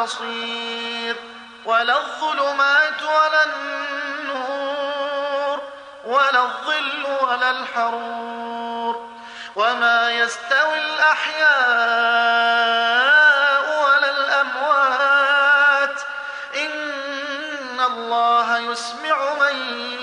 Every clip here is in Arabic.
بصير ولا الظلمات ولا النور ولا الظل ولا الحرور وما يستوي الأحياء ولا الأموات إن الله يسمع من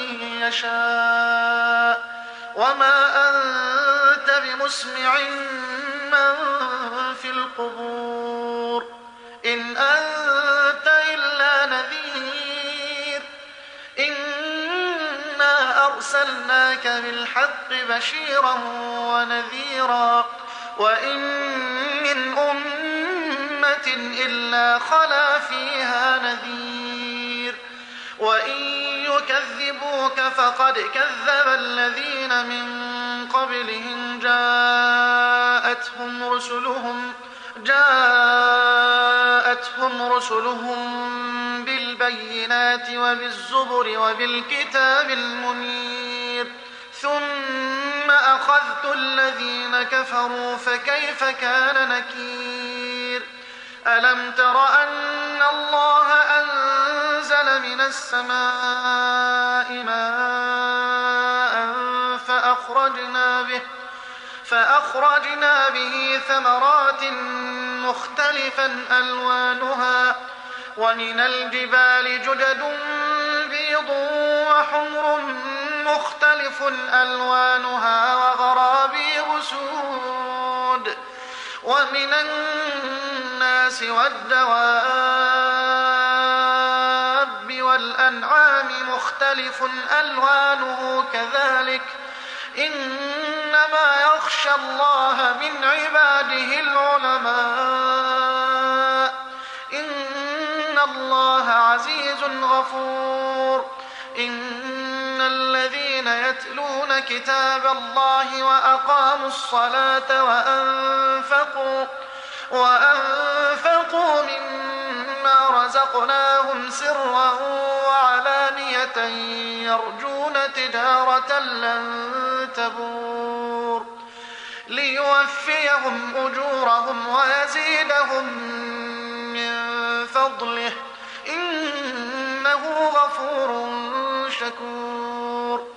يشاء وما أنت بمسمع من في القبور إن أنت إلا نذير إنا أرسلناك بالحق بشيرا ونذيرا وإن من أمة إلا خلا فيها نذير وإن يكذبوك فقد كذب الذين من قبلهم جاءتهم رسلهم بالبينات وبالزبر وبالكتاب المنير ثم أخذت الذين كفروا فكيف كان نكير ألم تر أن الله أنزل من السماء ماء فأخرجنا به ثمرات مختلفا ألوانها ومن الجبال جدد بيض وحمر مختلف ألوانها وغرابيب سود ومن الناس والدواب والأنعام مختلف ألوانه كذلك إنما يخشى الله من عباده العلماء إن الله عزيز غفور إن الذين يتلون كتاب الله وأقاموا الصلاة وأنفقوا مما رزقناهم سرا وعلانية يرجون تجارة لن تبور ليوفيهم أجورهم ويزيدهم من فضله إنه غفور شكور